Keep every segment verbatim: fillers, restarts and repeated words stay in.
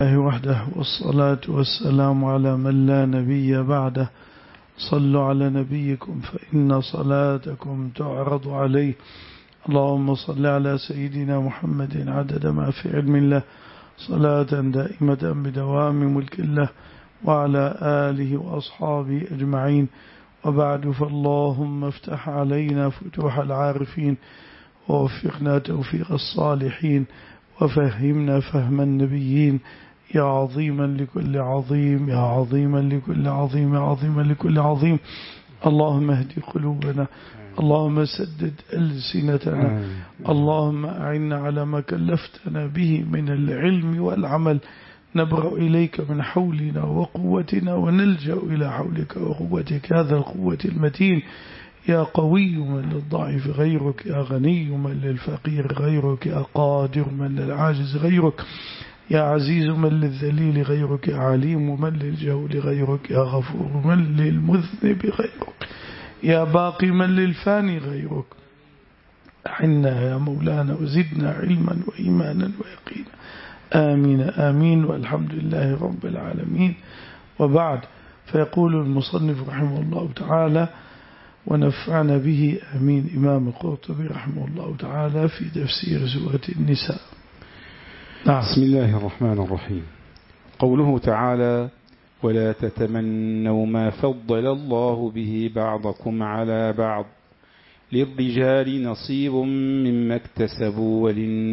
الله وحده والصلاة والسلام على من لا نبي بعده. صلوا على نبيكم فإن صلاتكم تعرض عليه. اللهم صل على سيدنا محمد عدد ما في علم الله صلاة دائمة بدوام ملك الله وعلى آله وأصحابه أجمعين. وبعد، فاللهم افتح علينا فتوح العارفين ووفقنا توفيق الصالحين وفهمنا فهم النبيين. يا عظيما لكل عظيم، يا عظيما لكل عظيم، يا عظيما لكل عظيم. اللهم اهدي قلوبنا، اللهم سدد ألسنتنا، اللهم أعنا على ما كلفتنا به من العلم والعمل. نبرأ إليك من حولنا وقوتنا ونلجأ إلى حولك وقوتك، هذا القوة المتين. يا قوي من للضعيف غيرك، يا غني من للفقير غيرك، يا قادر من للعاجز غيرك، يا عزيز من للذليل غيرك، يا عليم من للجهول غيرك، يا غفور من للمذنب غيرك، يا باقي من للفاني غيرك. أعنا يا مولانا وزدنا علما وإيمانا ويقينا. آمين آمين، والحمد لله رب العالمين. وبعد، فيقول المصنف رحمه الله تعالى ونفعنا به آمين إمام القرطبي رحمه الله تعالى في تفسير سورة النساء. نعم. بسم الله الرحمن الرحيم. قوله تعالى ولا تتمنوا ما فضل الله به بعضكم على بعض للرجال نصيب مما اكتسبوا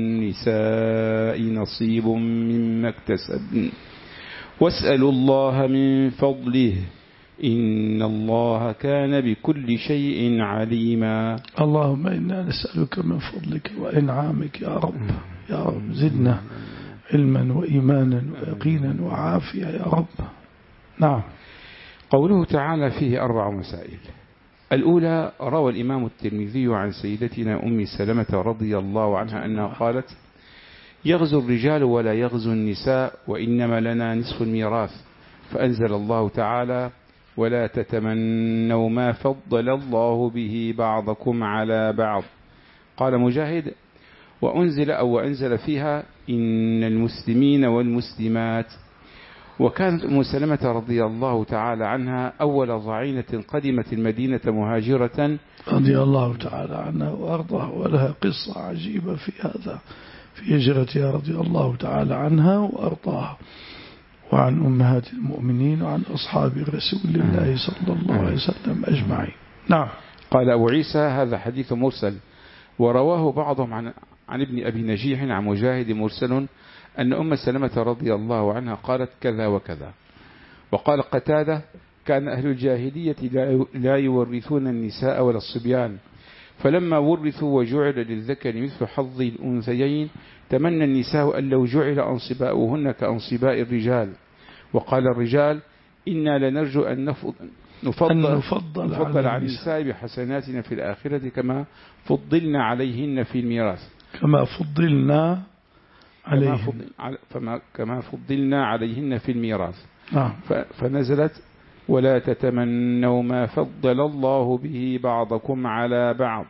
وللنساء نصيب مما اكتسبن واسألوا الله من فضله إن الله كان بكل شيء عليما. اللهم إنا نسألك من فضلك وإنعامك يا رب، يا رب زدنا علما وإيمانا ويقينا وعافية يا رب. نعم. قوله تعالى فيه أربع مسائل. الأولى، روى الإمام الترمذي عن سيدتنا أم سلمة رضي الله عنها أنها قالت يغزو الرجال ولا يغزو النساء وإنما لنا نصف الميراث، فأنزل الله تعالى ولا تتمنوا ما فضل الله به بعضكم على بعض. قال مجاهد وأنزل أو وأنزل فيها إن المسلمين والمسلمات. وكانت أم سلمة رضي الله تعالى عنها أول ضعينة قدمت المدينة مهاجرة رضي الله تعالى عنها وأرضاها، ولها قصة عجيبة في هذا، في هجرتها رضي الله تعالى عنها وأرضاها، وعن أمهات المؤمنين وعن أصحاب رسول الله صلى الله عليه وسلم أجمعين. نعم. قال أبو عيسى هذا حديث مرسل، ورواه بعضهم عن, عن ابن أبي نجيح عن مجاهد مرسل أن أم سلمة رضي الله عنها قالت كذا وكذا. وقال قتادة كان أهل الجاهلية لا يورثون النساء ولا الصبيان، فلما ورثوا وجعل للذكر مثل حظ الأنثيين تمنى النساء أن لو جعل أنصباؤهن كأنصباء الرجال. وقال الرجال إنا لنرجو أن نفضل, نفضل, نفضل, نفضل على النساء بحسناتنا في الآخرة كما فضلنا عليهن في الميراث كما فضلنا عليهن كما, كما فضلنا عليهن في الميراث. آه. فنزلت ولا تتمنوا ما فضل الله به بعضكم على بعض.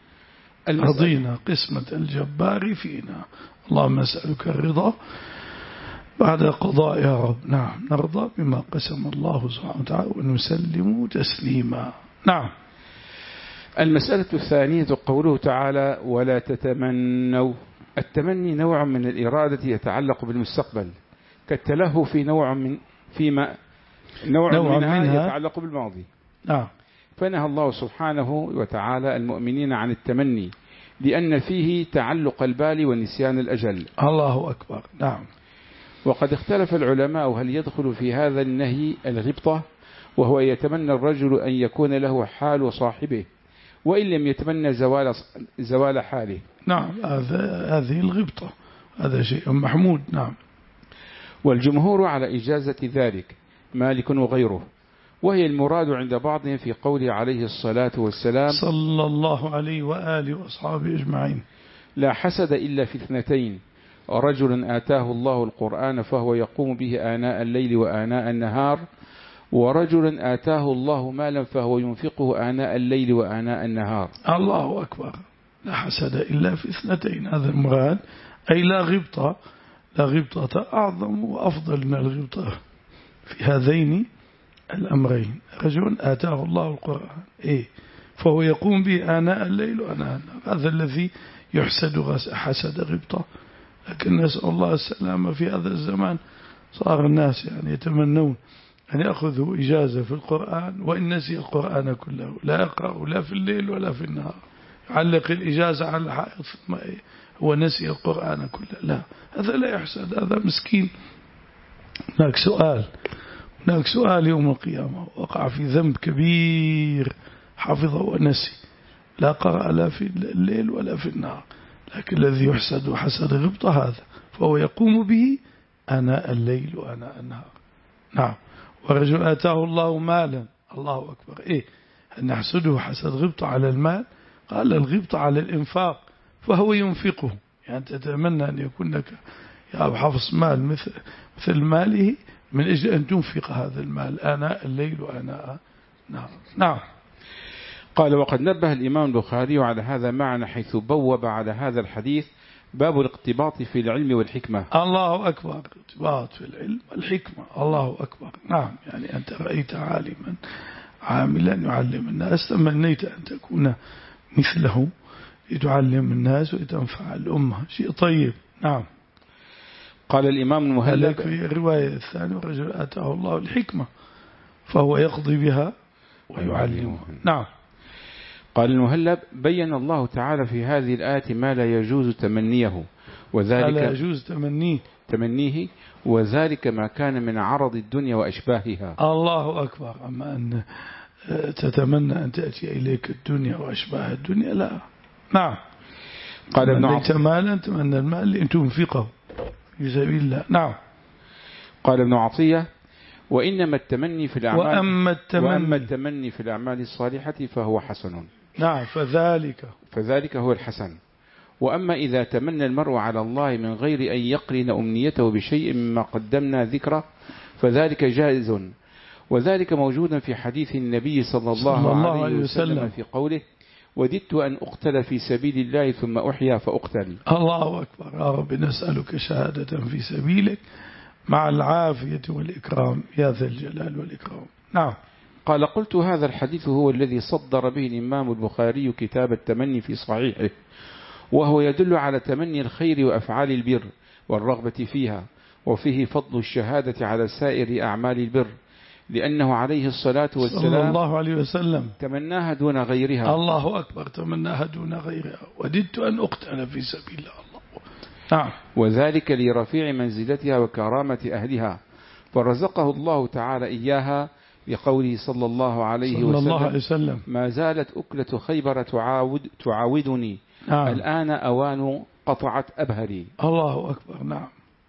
رضينا قسمة الجبار فينا، اللهم أسألك الرضا بعد قضاء يا رب. نعم، نرضى بما قسم الله سبحانه وتعالى ونسلم تسليما. نعم. المسألة الثانية قوله تعالى ولا تتمنوا. التمني نوع من الإرادة يتعلق بالمستقبل، كالتلهو في نوع من فيما نوع, نوع منها, منها يتعلق بالماضي. نعم. فنهى الله سبحانه وتعالى المؤمنين عن التمني لأن فيه تعلق البال ونسيان الأجل. الله أكبر. نعم. وقد اختلف العلماء هل يدخل في هذا النهي الغبطة، وهو يتمنى الرجل أن يكون له حال صاحبه وإن لم يتمنى زوال, زوال حاله. نعم، هذه الغبطة، هذا شيء محمود. نعم. والجمهور على إجازة ذلك، مالك وغيره، وهي المراد عند بعضهم في قوله عليه الصلاة والسلام صلى الله عليه وآله وأصحابه أجمعين لا حسد إلا في اثنتين، رجل آتاه الله القرآن فهو يقوم به آناء الليل وآناء النهار، ورجل آتاه الله مالا فهو ينفقه آناء الليل وآناء النهار. الله أكبر. لا حسد إلا في اثنتين، هذا المراد، أي لا غبطة لا غبطة أعظم وأفضل من الغبطة في هذين الأمرين. رجل آتاه الله القرآن إيه فهو يقوم به آناء الليل وآناء النهار، هذا الذي يحسد حسد غبطة. لكن نسأل الله السلامة، في هذا الزمان صار الناس يعني يتمنون أن يأخذوا إجازة في القرآن وإن نسي القرآن كله، لا يقرأ لا في الليل ولا في النهار، يعلق الإجازة على الحائط ثم إيه هو نسي القرآن كله. لا، هذا لا يحسد، هذا مسكين. هناك سؤال هناك سؤال يوم القيامة، وقع في ذنب كبير حفظه ونسي، لا قرأ لا في الليل ولا في النهار، لكن الذي يحسد حسد غبطة هذا، فهو يقوم به آناء الليل وآناء النهار. نعم. ورجل آتاه الله مالا، الله أكبر، إيه أن نحسده حسد غبطة على المال؟ قال الغبطة على الإنفاق، فهو ينفقه، يعني تتمنى أن يكون لك يا أبو حفص مال مثل, مثل ماله من أجل أن تنفق هذا المال آناء الليل وآناء النهار. نعم. قال وقد نبه الإمام البخاري على هذا معنى حيث بوب على هذا الحديث باب الاقتباط في العلم والحكمة. الله أكبر، الاقتباط في العلم والحكمة، الله أكبر. نعم، يعني أنت رأيت عالما عاملا يعلم الناس، تمنيت أن تكون مثله لتعلم الناس وتنفع الأمة، شيء طيب. نعم. قال الإمام المهلب في الرواية الثانية ورجل آتاه الله الحكمة فهو يقضي بها ويعلمه. نعم. قال المهلب بين الله تعالى في هذه الآية ما لا يجوز تمنيه وذلك لا يجوز تمنيه تمنيه وذلك ما كان من عرض الدنيا وأشباهها. الله أكبر. أما أن تتمنى أن تأتي إليك الدنيا وأشباه الدنيا لا. نعم. قال ابن عطية مالا تمنى المال لأن تنفقه في سبيل الله. نعم. قال ابن عطية وإنما التمني في الأعمال وأما التمني, وأما التمني في الأعمال الصالحة فهو حسن. نعم. فذلك فذلك هو الحسن. وأما إذا تمنى المرء على الله من غير أن يقرن أمنيته بشيء مما قدمنا ذكره فذلك جائز، وذلك موجود في حديث النبي صلى الله, صلى الله عليه وسلم, وسلم في قوله وددت أن أقتل في سبيل الله ثم أحيا فأقتل. الله أكبر. يا رب نسألك شهادة في سبيلك مع العافية والإكرام يا ذا الجلال والإكرام. نعم. قال قلت هذا الحديث هو الذي صدر به الإمام البخاري كتاب التمني في صحيحه، وهو يدل على تمني الخير وأفعال البر والرغبة فيها، وفيه فضل الشهادة على سائر أعمال البر، لأنه عليه الصلاة والسلام صلى الله عليه وسلم تمناها دون غيرها. الله أكبر. تمناها دون غيرها. وددت أن أقتل في سبيل الله. نعم. وذلك لرفيع منزلتها وكرامة أهلها، فرزقه الله تعالى إياها لقوله صلى الله عليه صلى وسلم, الله عليه وسلم ما زالت أكلة خيبر تعاود تعاودني. نعم. الآن أوان قطعت أبهري. الله أكبر. نعم.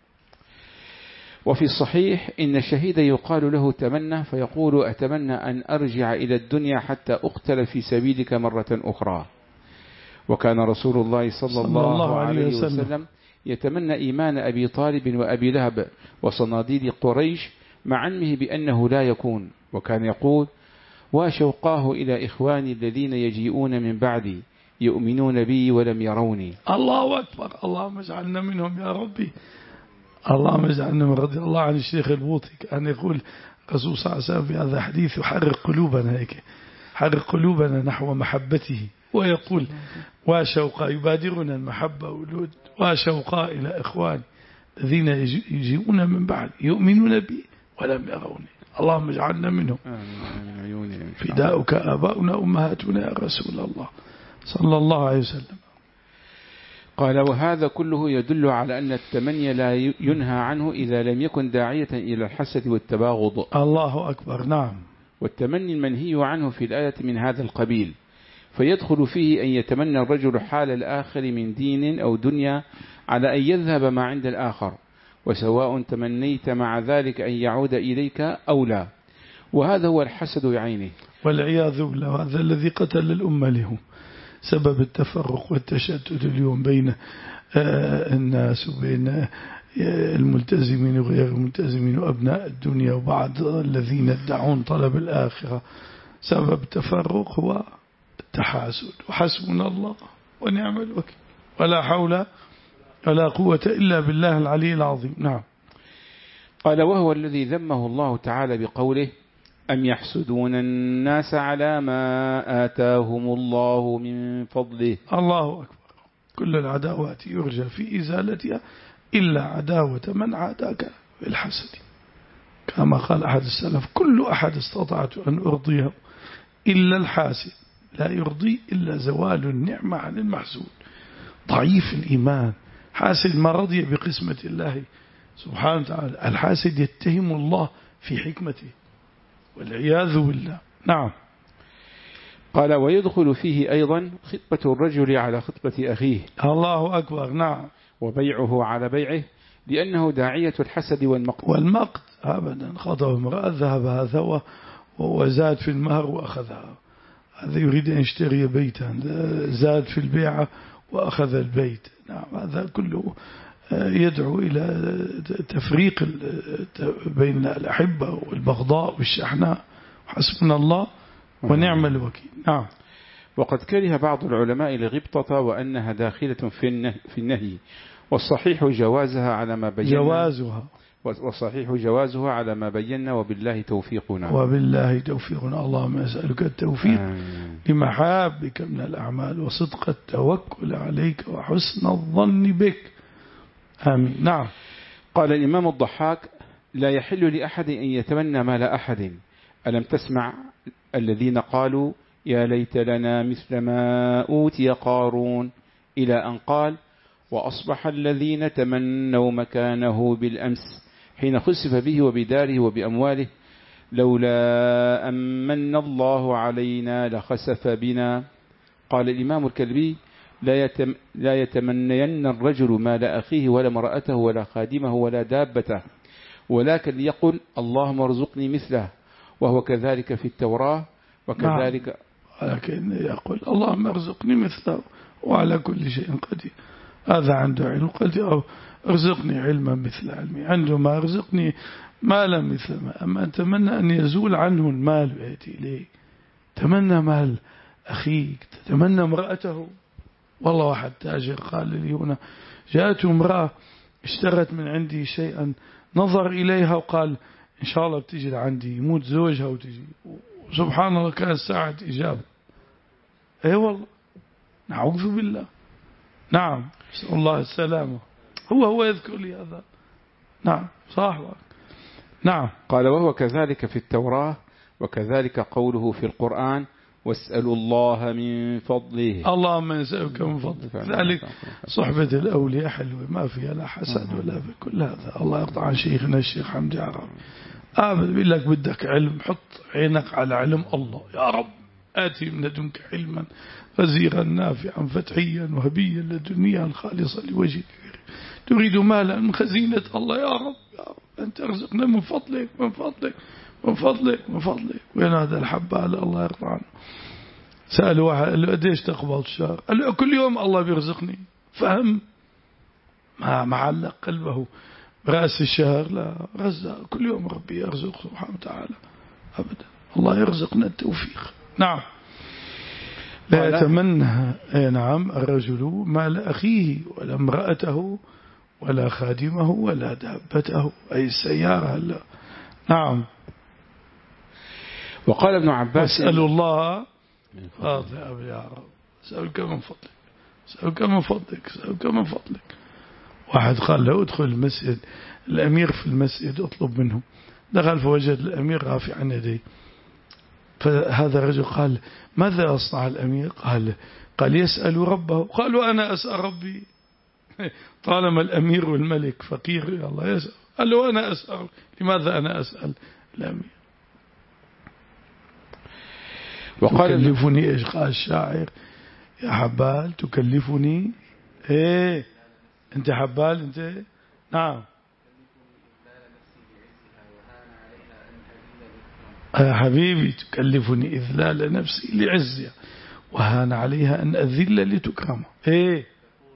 وفي الصحيح إن الشهيد يقال له تمنى فيقول أتمنى أن أرجع إلى الدنيا حتى أقتل في سبيلك مرة أخرى. وكان رسول الله صلى, صلى الله, الله عليه وسلم, وسلم يتمنى إيمان أبي طالب وأبي لهب وصناديد قريش مع علمه بأنه لا يكون، وكان يقول وشوقاه إلى إخواني الذين يجيئون من بعدي يؤمنون بي ولم يروني. الله أكبر. اللهم اجعلنا منهم يا ربي. اللهم اجعلنا من رضي الله عن الشيخ البوطي كان يقول الرسول صلى الله عليه وسلم في هذا الحديث يحرك قلوبنا هيك حرك قلوبنا نحو محبته، ويقول وشوقا يبادرنا المحبة والود وشوقا إلى إخواني الذين يجيئون من بعد يؤمنون بي ولم يروني. اللهم اجعلنا منهم. فداؤك آباؤنا أمهاتنا يا رسول الله صلى الله عليه وسلم. قال وهذا كله يدل على أن التمني لا ينهى عنه إذا لم يكن داعية إلى الحسد والتباغض. الله أكبر. نعم. والتمني المنهي عنه في الآية من هذا القبيل، فيدخل فيه أن يتمنى الرجل حال الآخر من دين أو دنيا على أن يذهب ما عند الآخر، وسواء تمنيت مع ذلك أن يعود إليك أو لا، وهذا هو الحسد بعينه والعياذ بالله. هذا الذي قتل الأمة له سبب التفرق والتشتت اليوم بين الناس وبين الملتزمين وغير الملتزمين وأبناء الدنيا وبعض الذين يدعون طلب الآخرة. سبب التفرق هو التحاسد، وحسبنا الله ونعم الوكيل ولا حول ولا قوة إلا بالله العلي العظيم. نعم. قال وهو الذي ذمه الله تعالى بقوله أم يحسدون الناس على ما آتاهم الله من فضله. الله أكبر. كل العداوات يرجى في إزالتها إلا عداوة من عاداك بالحسد، كما قال أحد السلف كل أحد استطعت أن أرضيه إلا الحاسد، لا يرضي إلا زوال النعمة عن المحسود. ضعيف الإيمان حاسد ما رضي بقسمة الله سبحانه وتعالى، الحاسد يتهم الله في حكمته والعياذ بالله. نعم. قال ويدخل فيه أيضا خطبة الرجل على خطبة أخيه. الله أكبر. نعم. وبيعه على بيعه لأنه داعية الحسد والمقت. والمقت أبدا. خطب امرأة ذهب هذا وزاد في المهر وأخذها، هذا يريد أن يشتري بيتا، زاد في البيعة وأخذ البيت. نعم. هذا كله يدعو إلى تفريق بين الأحبة والبغضاء والشحناء. حسبنا الله ونعم الوكيل. نعم. وقد كره بعض العلماء الغبطة وأنها داخلة في النهي، والصحيح جوازها على ما بينا جوازها والصحيح جوازها على ما بينا وبالله توفيقنا. وبالله توفيقنا. اللهم أسألك التوفيق لمحابك من الأعمال وصدق التوكل عليك وحسن الظن بك. آمين. نعم. قال الإمام الضحاك لا يحل لأحد أن يتمنى مال أحد. ألم تسمع الذين قالوا يا ليت لنا مثل ما أوتي قارون، إلى أن قال وأصبح الذين تمنوا مكانه بالأمس حين خسف به وبداره وبأمواله لولا أمن الله علينا لخسف بنا. قال الإمام الكلبي لا, يتم لا يتمنين الرجل مال أخيه ولا امرأته ولا خادمه ولا دابته، ولكن يقول اللهم ارزقني مثله، وهو كذلك في التوراة وكذلك نعم. ولكن يقول اللهم ارزقني مثله وعلى كل شيء قدير. هذا عنده علم قدير، ارزقني علما مثل علمي، عنده ما ارزقني مالا مثل ما. أما أتمنى أن يزول عنه المال ويأتي إليه. تمنى مال أخيك، تتمنى امرأته. والله واحد تاجر قال لي هنا جاءته امرأة اشترت من عندي شيئا، نظر إليها وقال إن شاء الله بتجي لعندي، يموت زوجها وتجي. سبحان الله كانت ساعة إجابة. أي والله نعوذ بالله. نعم. نسأل الله السلامة. هو هو يذكر لي هذا. نعم صاحبك. نعم. قال وهو كذلك في التوراة وكذلك قوله في القرآن واسألوا الله من فضله. اللهم نسألك من فضلك. ذلك صحبة الأولياء حلوة ما فيها لا حسد ولا بكل هذا. الله يقطع عن شيخنا الشيخ حمدي عرب آمن بيقول لك بدك علم، حط عينك على علم الله. يا رب آتي من لدنك علما غزيرا نافعا فتحيا وهبيا لدنيا خالصا لوجهك، تريد مالا من خزينة الله. يا رب يا رب أنت ارزقنا من فضلك من فضلك من فضلك من فضلك. وين هذا الحبال الله يرضى عنه؟ سألوا واحد قال له قديش تقبض الشهر؟ قال له كل يوم الله بيرزقني. فهم ما معلق قلبه برأس الشهر، لا رزق كل يوم ربي يرزق سبحانه وتعالى أبدا. الله يرزقنا التوفيق. نعم. لا يتمنى نعم الرجل مال أخيه ولا امرأته ولا خادمه ولا دابته أي السيارة. لا. نعم. وقال ابن عباس اسألوا الله فاضل يا رب اسألك من فضلك اسألك من فضلك اسألك من فضلك. واحد قال له ادخل المسجد، الأمير في المسجد اطلب منه. دخل فوجد الأمير رافعا يديه، فهذا الرجل قال ماذا أصنع الأمير؟ قال قال يسأل ربه. قالوا أنا أسأل ربي. طالما الأمير والملك فقير الله يسأل. قال له أنا أسأل. لماذا أنا أسأل الأمير؟ وقال تكلفني إيش قال الشاعر يا حبال تكلفني إيه أنت حبال أنت. نعم. يا حبيبي تكلفني إذلال نفسي لعزها وهان عليها أن أذل لتكرم. إيه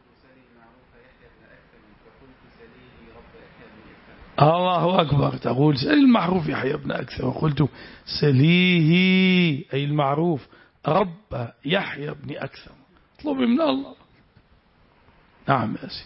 الله أكبر. تقول سل المعروف يحيى ابن أكثر، وقلت سليه أي المعروف رب يحيى ابن أكثر، اطلبي من الله. نعم يا سيدي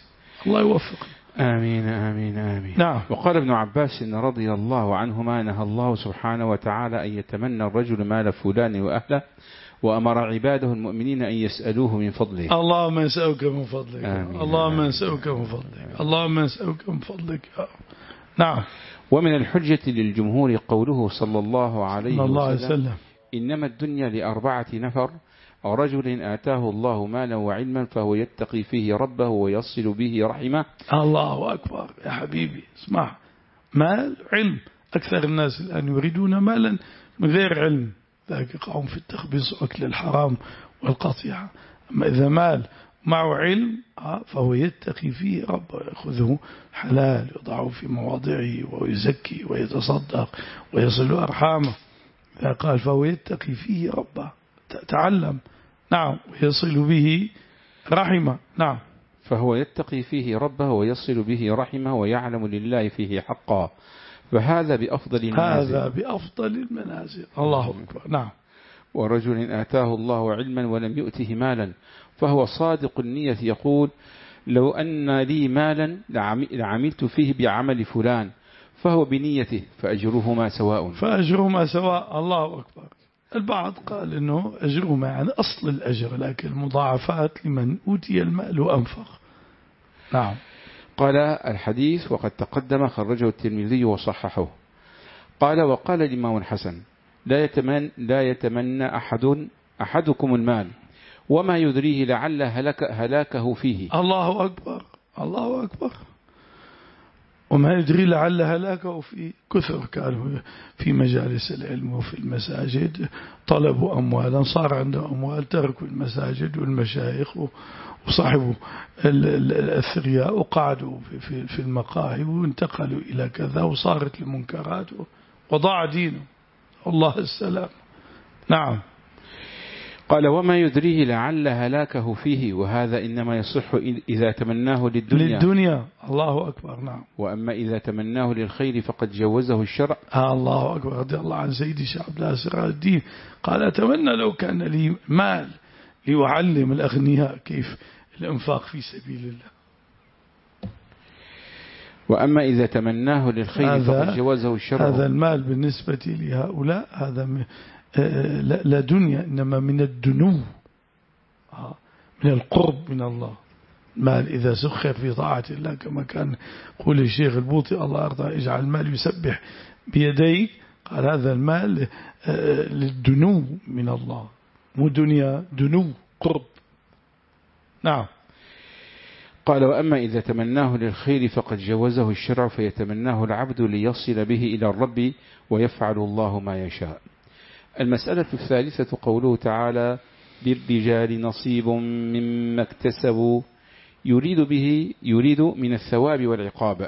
الله يوفق. آمين آمين آمين. نعم. وقال ابن عباس إن رضي الله عنهما نهى الله سبحانه وتعالى أن يتمنى الرجل مال فلان وأهله، وأمر عباده المؤمنين أن يسألوه من فضله. اللهم نسألك من فضلك. آمين. اللهم نسألك من فضلك. اللهم نسألك من فضلك. نعم. ومن الحجة للجمهور قوله صلى الله عليه صلى الله عليه وسلم وسلم إنما الدنيا لأربعة نفر: رجل آتاه الله مالا وعلما فهو يتقي فيه ربه ويصل به رحمه. الله أكبر يا حبيبي، اسمع، مال علم. أكثر الناس الآن يريدون مالا من غير علم، ذلك يقعون في التخبيص وأكل الحرام والقطيعة. أما إذا مال معه علم فهو يتقي فيه ربه، يأخذه حلال يضعه في مواضعه ويزكي ويتصدق ويصل أرحامه. إذا قال فهو يتقي فيه ربه، تعلم. نعم. ويصل به رحمه. نعم. فهو يتقي فيه ربه ويصل به رحمه ويعلم لله فيه حقا، فهذا بأفضل المنازل. هذا بأفضل المنازل. الله أكبر. نعم. ورجل آتاه الله علما ولم يؤته مالا فهو صادق النية يقول لو أن لي مالا لعملت فيه بعمل فلان، فهو بنيته فأجرهما سواء. فأجرهما سواء. الله أكبر. البعض قال إنه أجرهما يعني أصل الأجر، لكن المضاعفات لمن أوتي المال وأنفق. نعم. قال الحديث وقد تقدم خرجه الترمذي وصححه. قال وقال الإمام الحسن لا يتمنى, لا يتمنى أحد أحدكم المال وما يدريه لعل هلك هلاكه فيه. الله أكبر. الله أكبر. وما يدري لعل هلاكه في كثر كانوا في مجالس العلم وفي المساجد طلبوا أموالا، صار عندهم أموال تركوا المساجد والمشايخ وصاحبوا الثرياء وقعدوا في في المقاهي وانتقلوا إلى كذا وصارت المنكرات وضاع دينه. الله السلام. نعم. قال وما يدريه لعل هلاكه فيه، وهذا إنما يصح إذا تمناه للدنيا للدنيا. الله أكبر. نعم. وأما إذا تمناه للخير فقد جوزه الشرع. آه الله أكبر. رضي الله عن سيدي شيخ عبد الله سراج الدين قال أتمنى لو كان لي مال ليعلم الأغنياء كيف الإنفاق في سبيل الله. وأما إذا تمناه للخير فقد جوزه الشرع. هذا المال بالنسبة لهؤلاء هذا لا دنيا، إنما من الدنو، من القرب من الله. مال إذا سخر في طاعة الله كما كان يقول الشيخ البوطي الله أرضى اجعل المال يسبح بيديك، قال هذا المال للدنو من الله، مو دنيا، دنو قرب. نعم. قال وأما إذا تمناه للخير فقد جوزه الشرع فيتمناه العبد ليصل به إلى الرب ويفعل الله ما يشاء. المسألة الثالثة قوله تعالى للرجال نصيب مما اكتسبوا، يريد به يريد من الثواب والعقاب،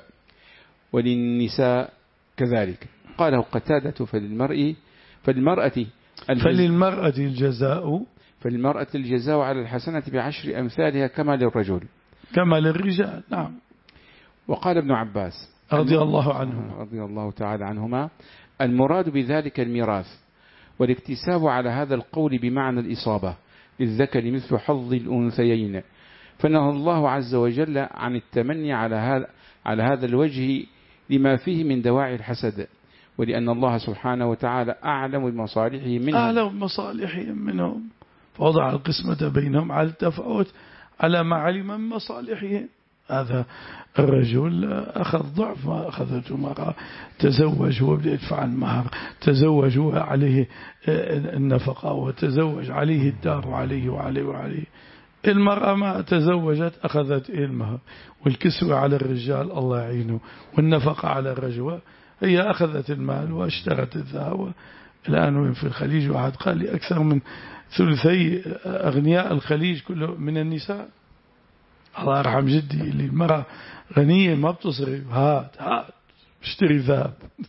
وللنساء كذلك. قاله قتادة فللمرء فللمرأة فللمرأة الجزاء فللمرأة الجزاء على الحسنة بعشر أمثالها كما للرجل كما للرجال. نعم. وقال ابن عباس رضي الله عنه رضي الله تعالى عنهما المراد بذلك الميراث، والاكتساب على هذا القول بمعنى الإصابة للذكر مثل حظ الأنثيين، فنهى الله عز وجل عن التمني على هذا على هذا الوجه لما فيه من دواعي الحسد، ولأن الله سبحانه وتعالى أعلم بمصالحهم منهم أعلم بمصالحهم منهم فوضع القسمة بينهم على التفاوت على ما علم من مصالحهم. هذا الرجل أخذ ضعف ما أخذته مرأة، تزوج وبدأ يدفع المهر، تزوج عليه النفقة، وتزوج عليه الدار وعليه وعليه وعليه. المرأة ما تزوجت أخذت المهر والكسوة على الرجال الله يعينه والنفقة على الرجل، هي أخذت المال واشترت الذهب. الآن في الخليج واحد قال لي أكثر من ثلثي أغنياء الخليج كله من النساء. الله يرحم جدي اللي المرأة غنية ما بتصرف، هات هات اشتري ذهب.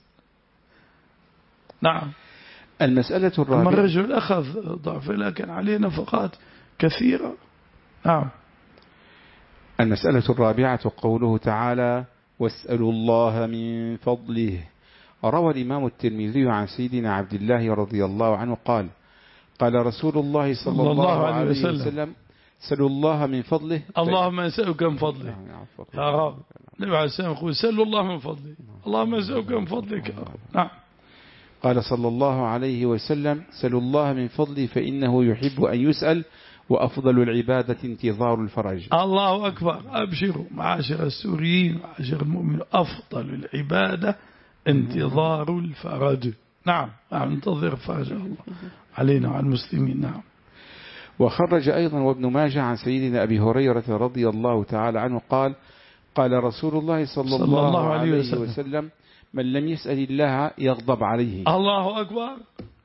نعم. المسألة الرابعة الرجل أخذ ضعف لكن عليه نفقات كثيرة. نعم. المسألة الرابعة قوله تعالى واسألوا الله من فضله. روى الإمام الترمذي عن سيدنا عبد الله رضي الله عنه قال قال رسول الله صلى الله عليه وسلم سلوا الله من فضله. اللهم نسألك من فضلك يا رب. النبي عليه السلام يقول سلوا الله من فضلك، اللهم نسألك من فضلك يا رب. نعم. قال صلى الله عليه وسلم سلوا الله من فضله فإنه يحب أن يسأل وأفضل العبادة انتظار الفرج. الله أكبر. أبشروا معاشر السوريين معاشر المؤمنين، أفضل العبادة انتظار الفرج. نعم. نعم ننتظر فرج الله علينا وعلى المسلمين. نعم. وخرج أيضا وابن ماجه عن سيدنا أبي هريرة رضي الله تعالى عنه قال قال رسول الله صلى, صلى الله, الله عليه وسلم, وسلم من لم يسأل الله يغضب عليه. الله أكبر.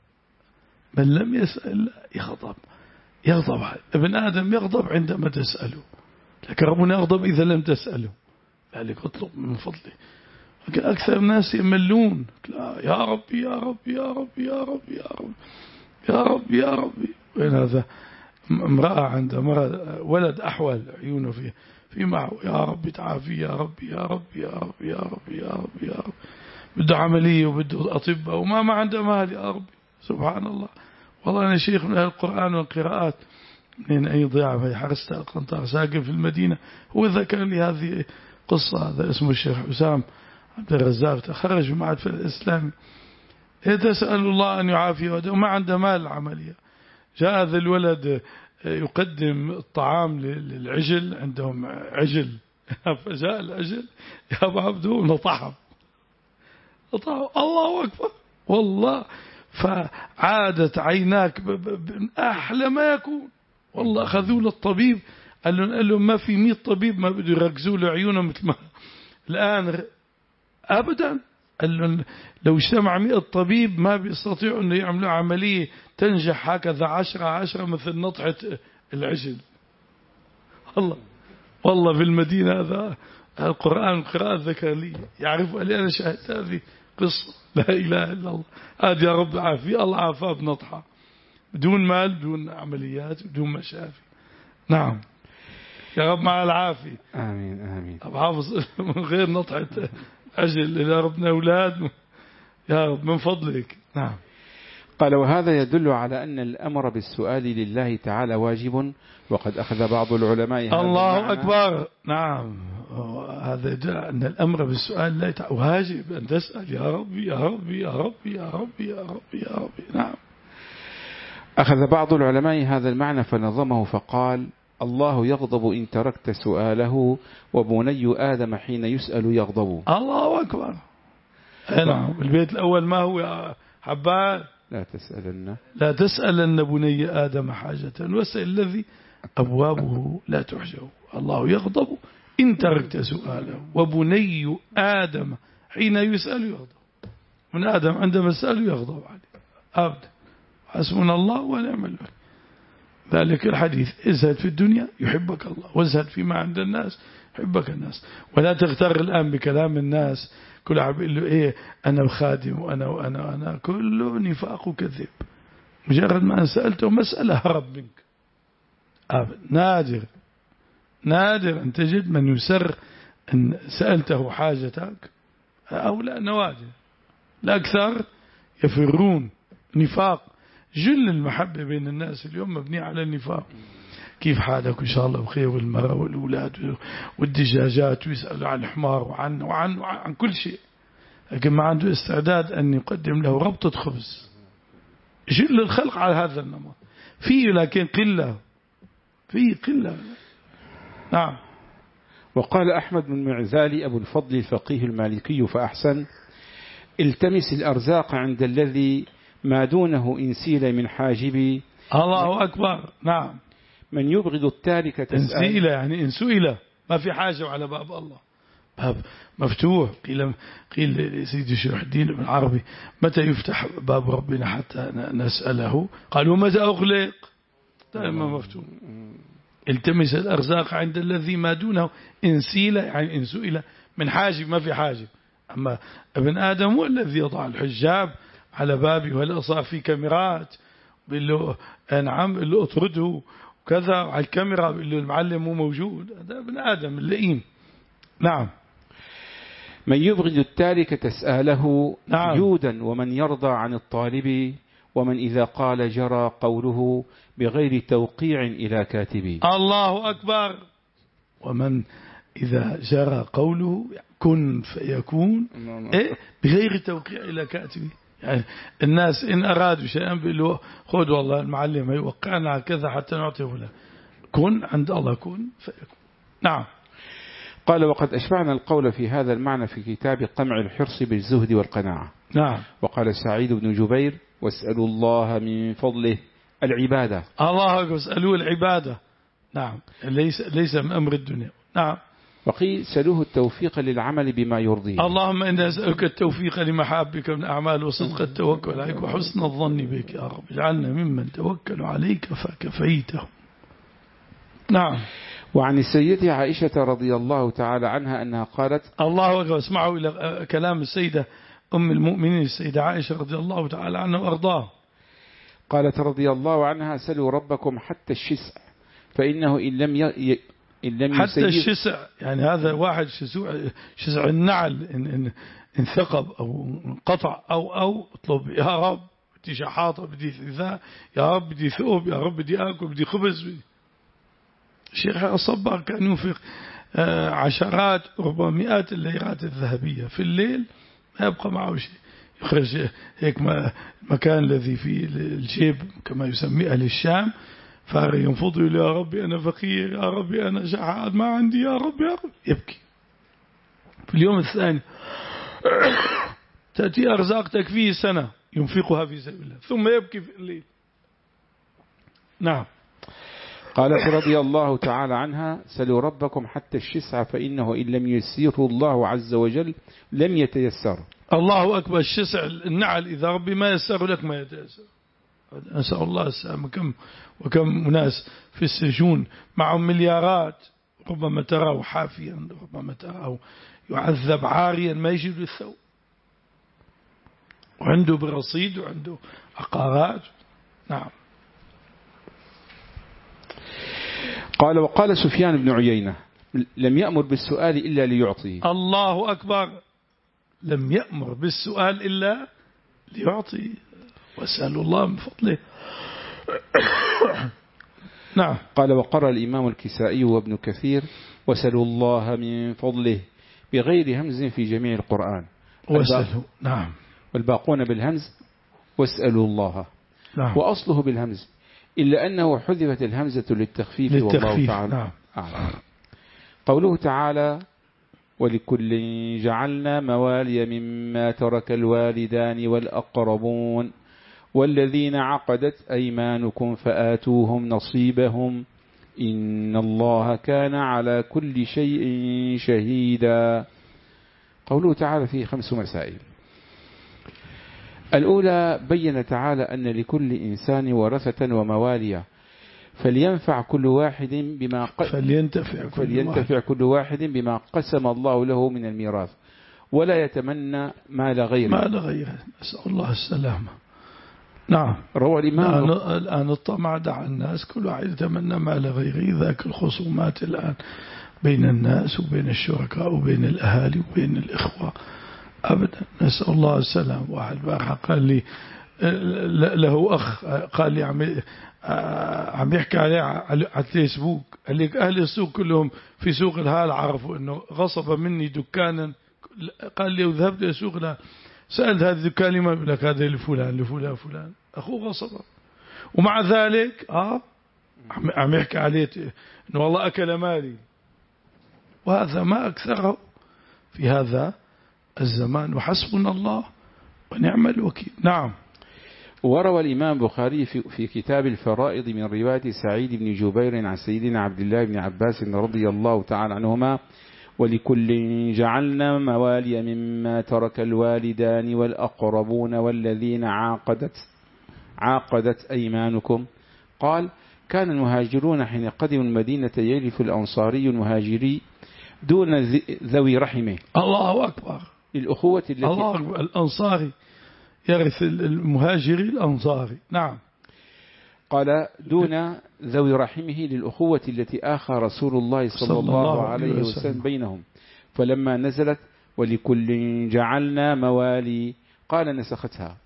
من لم يسأل الله يغضب يغضب عليه. ابن آدم يغضب عندما تسأله، لكن ربنا يغضب إذا لم تسأله، ذلك اطلب من فضله. لكن أكثر الناس يملون، لا يا ربي يا ربي يا ربي يا ربي يا ربي يا ربي يا ربي. وين هذا؟ امرأة عند مرض ولد أحول عيونه فيه في معه، يا ربي تعافي يا ربي يا ربي يا ربي يا ربي يا ربي يا ربي، بده عملية وبده أطباء وما ما عنده مال يا ربي. سبحان الله. والله أنا شيخ من أهل القرآن والقراءات من أي ضياع في حرست القنطار ساكن في المدينة، هو ذكر لي هذه قصة. هذا اسمه الشيخ حسام عبد الرزاق، تخرج في معهد الإسلامي، تسأل الله أن يعافيه وما عنده مال العملية. جاء هذا الولد يقدم الطعام للعجل، عندهم عجل، فجاء العجل يا أبو عبدو نطحه نطحه. الله أكبر. والله فعادت عيناك أحلى ما يكون. والله أخذوا له الطبيب، قال لهم, قال لهم ما في مئة طبيب ما بده يركزوا له عيونه مثل ما الآن أبدا. قال لهم لو اجتمع مئة طبيب ما بيستطيعوا أن يعملوا عملية تنجح هكذا عشرة عشرة مثل نطحة العجل. الله. والله في المدينة هذا القرآن القراءة ذكر لي، يعرفوا لي أنا شاهدت هذه قصة. لا إله إلا الله. هذا يا رب عافية، الله عافاه بنطحة بدون مال بدون عمليات بدون مشافي. نعم يا رب مع العافية. آمين آمين. أبو حافظ من غير نطحة أجل إلى ربنا أولاد يا رب من فضلك. نعم. قال وهذا يدل على أن الأمر بالسؤال لله تعالى واجب، وقد أخذ بعض العلماء هذا الله أكبر. نعم. هذا جاء أن الأمر بالسؤال لا تعالى واجب أن تسأل يا ربي يا ربي يا ربي يا ربي يا ربي يا ربي. نعم. أخذ بعض العلماء هذا المعنى فنظمه فقال الله يغضب إن تركت سؤاله، وبني آدم حين يسأل يغضب. الله أكبر. نعم. البيت الأول ما هو يا حبان؟ لا تسألن لا تسألن بني آدم حاجة واسأل الذي أبوابه لا تحجب. الله يغضب إن تركت سؤاله، وبني آدم حين يسأل يغضب. من آدم عندما يسأل يغضب عليه أبدا. حسبنا الله ونعم الوكيل. ذلك الحديث ازهد في الدنيا يحبك الله، وازهد فيما عند الناس يحبك الناس. ولا تغتر الآن بكلام الناس، كل واحد بيقول له إيه أنا الخادم وأنا وأنا وأنا، كله نفاق وكذب. مجرد ما أن سألته مسألة هرب منك أبدا. نادر نادر أن تجد من يسر أن سألته حاجتك، أو لا نوادر. الأكثر يفرون نفاق. جل المحبة بين الناس اليوم مبنية على النفاق. كيف حالك؟ إن شاء الله بخير، والمرأة والأولاد والدجاجات، ويسأل عن الحمار وعن, وعن, وعن عن كل شيء، لكن ما عنده استعداد أن يقدم له ربطة خبز. جل الخلق على هذا النمط فيه، لكن قلة فيه قلة. نعم. وقال أحمد بن معزالي أبو الفضل الفقيه المالكي فأحسن: التمس الأرزاق عند الذي ما دونه إن سيل من حاجبي. الله أكبر. نعم. من يبغض التارك تسأل. إن سئل يعني إن سئل ما في حاجة على باب الله، باب مفتوح. قيل قيل لسيدي شرح الدين ابن عربي متى يفتح باب ربنا حتى نسأله؟ قالوا متى أغلق؟ دائما مفتوح. التمس الأرزاق عند الذي ما دونه إن سئل يعني إن سئل من حاجب ما في حاجب. أما ابن آدم هو الذي يضع الحجاب على بابي، ولا صار في كاميرات بيقول له نعم بيقول له اطرده وكذا على الكاميرا، بيقول له المعلم مو موجود. هذا ابن آدم اللئيم. نعم. من يبغض التارك تسأله. نعم. جودا ومن يرضى عن الطالب، ومن إذا قال جرى قوله بغير توقيع إلى كاتبه. الله أكبر. ومن إذا جرى قوله كن فيكون إيه بغير توقيع إلى كاتبه. يعني الناس إن أرادوا شيئا بيقولوا خذ والله المعلم يوقعنا على كذا حتى نعطيه له. كن عند الله كن فيكون. نعم. قال وقد أشبعنا القول في هذا المعنى في كتاب قمع الحرص بالزهد والقناعة. نعم. وقال سعيد بن جبير واسألوا الله من فضله العبادة. الله أكبر. اسألوه العبادة. نعم. ليس ليس من أمر الدنيا. نعم. وقيل سألوه التوفيق للعمل بما يرضيه. اللهم إنا نسألك التوفيق لمحابك من أعمال وصدق التوكل عليك وحسن الظن بك يا رب. اجعلنا ممن توكلوا عليك فكفيته. نعم. وعن السيدة عائشة رضي الله تعالى عنها أنها قالت الله أكبر. اسمعوا إلى كلام السيدة أم المؤمنين السيدة عائشة رضي الله تعالى عنها وأرضاها. قالت رضي الله عنها سلوا ربكم حتى الشسع فإنه إن لم ي... إن لم حتى الشسع يعني هذا واحد شسوع شسع النعل إن, إن, إن ثقب أو انقطع أو أو اطلب يا رب بدي شحاطة بدي ثلاثاء يا رب بدي ثوب يا رب بدي آكل بدي خبز بدي. الشيخ الصباغ كان ينفق عشرات ربما مئات الليرات الذهبية في الليل ما يبقى معه شيء يخرج هيك ما المكان الذي فيه الجيب كما يسميه أهل الشام فار ينفض يقول يا ربي أنا فقير يا ربي أنا شحات ما عندي يا ربي يا ربي يبكي. في اليوم الثاني تأتي أرزاق تكفيه سنة ينفقها في سبيل الله ثم يبكي في الليل. نعم. قالت رضي الله تعالى عنها سلوا ربكم حتى الشسع فإنه إن لم ييسره الله عز وجل لم يتيسر. الله أكبر. الشسع النعل إذا ربي ما يسر لك ما يتيسر. نسأل الله السلامة. كم وكم ناس في السجون معهم مليارات ربما تراه حافيا ربما تراه يعذب عاريا ما يجد الثوب وعنده برصيد وعنده عقارات. نعم. قال وقال سفيان بن عيينة لم يأمر بالسؤال إلا ليعطي. الله أكبر. لم يأمر بالسؤال إلا ليعطي واسألوا الله من فضله. نعم. قال وقرأ الإمام الكسائي وابن كثير واسألوا الله من فضله بغير همز في جميع القرآن. واسألوا. نعم. والباقون بالهمز واسألوا الله. نعم. وأصله بالهمز إلا أنه حذفت الهمزة للتخفيف, للتخفيف. والله تعالى نعم. أعلم. قوله تعالى ولكل جعلنا موالي مما ترك الوالدان والأقربون والذين عقدت أيمانكم فآتوهم نصيبهم إن الله كان على كل شيء شهيدا. قوله تعالى فيه خمس مسائل. الأولى بين تعالى أن لكل إنسان ورثة وموالية فلينفع كل واحد بما ق... فلينتفع, كل, فلينتفع واحد. كل واحد بما قسم الله له من الميراث ولا يتمنى مال غيره. مال غيره. نسأل الله السلامة. نعم. روى الإمام الآن الطمع دعا الناس كل واحد يتمنى مال غيره. ذاك الخصومات الآن بين الناس وبين الشركاء وبين الأهالي وبين الإخوة أبدا. نسأل الله السلام. واحد بارحة قال لي له أخ قال لي عم عم يحكي عليه على الفيسبوك قال لي أهل السوق كلهم في سوق الهال عرفوا أنه غصب مني دكانا. قال لي وذهبت إلى سوق الهال سألت هذا الدكان لما يقول لك هذا لفلان لفلان فلان أخوه غصبه ومع ذلك آه عم يحكي عليه أنه والله أكل مالي. وهذا ما أكثره في هذا الزمان وحسبنا الله ونعم الوكيل. نعم. وروى الإمام بخاري في, في كتاب الفرائض من رواية سعيد بن جبير عن سيدنا عبد الله بن عباس رضي الله تعالى عنهما ولكل جعلنا موالي مما ترك الوالدان والأقربون والذين عاقدت عاقدت أيمانكم. قال كان المهاجرون حين قدموا المدينة يرث الأنصاري المهاجري دون ذوي رحمه. الله أكبر. الأخوة التي الله أكبر. الأنصاري يرث المهاجري الأنصاري. نعم. قال دون ذوي رحمه للأخوة التي آخى رسول الله صلى, صلى الله, الله عليه وسلم, وسلم بينهم فلما نزلت ولكل جعلنا موالي قال نسختها.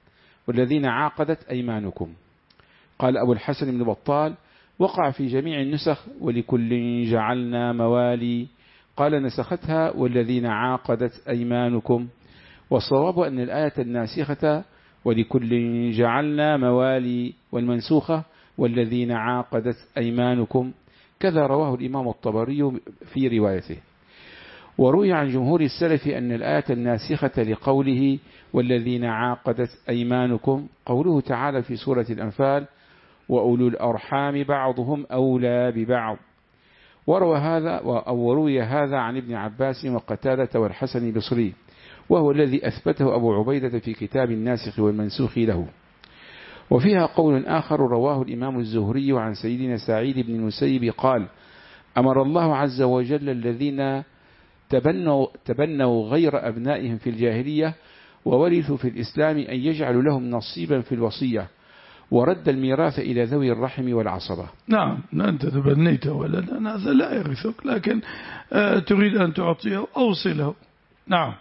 والذين عاقدت أيمانكم. قال أبو الحسن بن بطال: وقع في جميع النسخ ولكل جعلنا موالي. قال: نسختها والذين عاقدت أيمانكم. والصواب أن الآية الناسخة ولكل جعلنا موالي، والمنسوخة والذين عاقدت أيمانكم. كذا رواه الإمام الطبري في روايته. وروي عن جمهور السلف أن الآية الناسخة لقوله والذين عاقدت أيمانكم قوله تعالى في سورة الأنفال: وأولو الأرحام بعضهم أولى ببعض. وروى هذا أو وروي هذا عن ابن عباس وقتادة والحسن البصري، وهو الذي أثبته أبو عبيدة في كتاب الناسخ والمنسوخ له. وفيها قول آخر رواه الإمام الزهري عن سيدنا سعيد بن المسيب قال: أمر الله عز وجل الذين تبنوا, تبنوا غير أبنائهم في الجاهلية وورثوا في الإسلام أن يجعلوا لهم نصيبا في الوصية، ورد الميراث إلى ذوي الرحم والعصبة. نعم، أنت تبنيت ولدا هذا لا يرثك، لكن آه تريد أن تعطيه أوصله. نعم.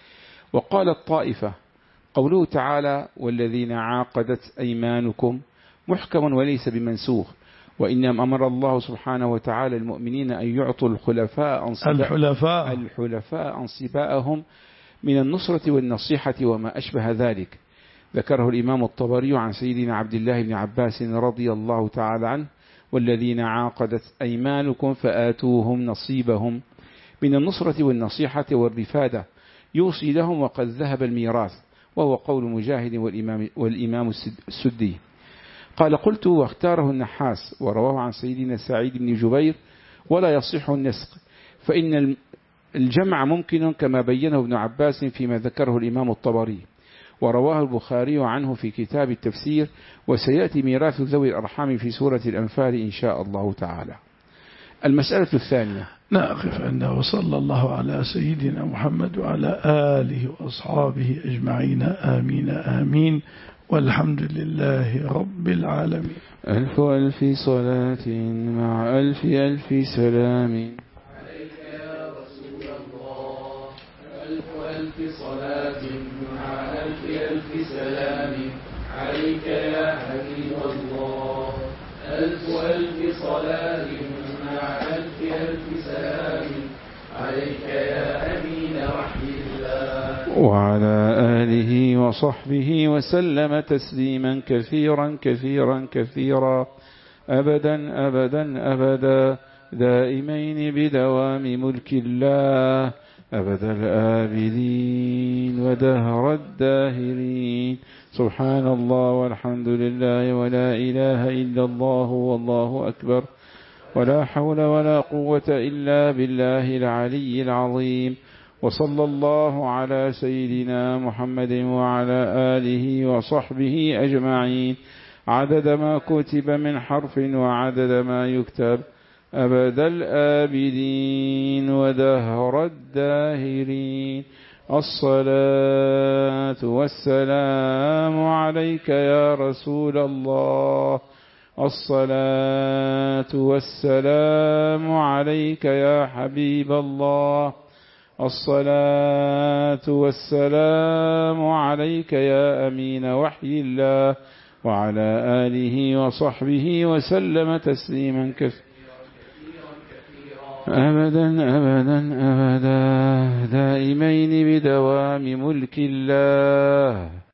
وقال الطائفة: قوله تعالى والذين عاقدت أيمانكم محكم وليس بمنسوخ، وإنما أمر الله سبحانه وتعالى المؤمنين أن يعطوا الخلفاء الحلفاء الحلفاء أنصباءهم من النصرة والنصيحة وما أشبه ذلك. ذكره الإمام الطبري عن سيدنا عبد الله بن عباس رضي الله تعالى عنه: والذين عاقدت أيمانكم فآتوهم نصيبهم من النصرة والنصيحة والرفادة يوصي لهم وقد ذهب الميراث، وهو قول مجاهد والإمام, والإمام السدي. قال: قلت واختاره النحاس ورواه عن سيدنا سعيد بن جبير ولا يصح النسق، فإن الجمع ممكن كما بينه ابن عباس فيما ذكره الإمام الطبري، ورواه البخاري عنه في كتاب التفسير، وسيأتي ميراث ذوي الأرحام في سورة الأنفال إن شاء الله تعالى. المسألة الثانية. نقف عندها. وصلى الله على سيدنا محمد وعلى آله وأصحابه أجمعين، آمين آمين، والحمد لله رب العالمين. ألف ألف صلاة مع ألف ألف سلام عليك يا رسول الله. ألف ألف صلاة مع ألف ألف سلام عليك يا حبيب الله. ألف ألف صلاة مع ألف ألف سلام عليك يا أمين وحي الله. وعلى آله وصحبه وسلم تسليما كثيرا كثيرا كثيرا أبدا أبدا أبدا دائمين بدوام ملك الله أبد الآبدين ودهر الداهرين. سبحان الله والحمد لله ولا إله إلا الله والله أكبر، ولا حول ولا قوة إلا بالله العلي العظيم. وصلى الله على سيدنا محمد وعلى آله وصحبه أجمعين عدد ما كتب من حرف وعدد ما يكتب أبد الآبدين ودهر الداهرين. الصلاة والسلام عليك يا رسول الله. الصلاة والسلام عليك يا حبيب الله. الصلاة والسلام عليك يا أمين وحي الله وعلى آله وصحبه وسلم تسليما كثيرا أبدا أبدا أبدا دائمين بدوام ملك الله.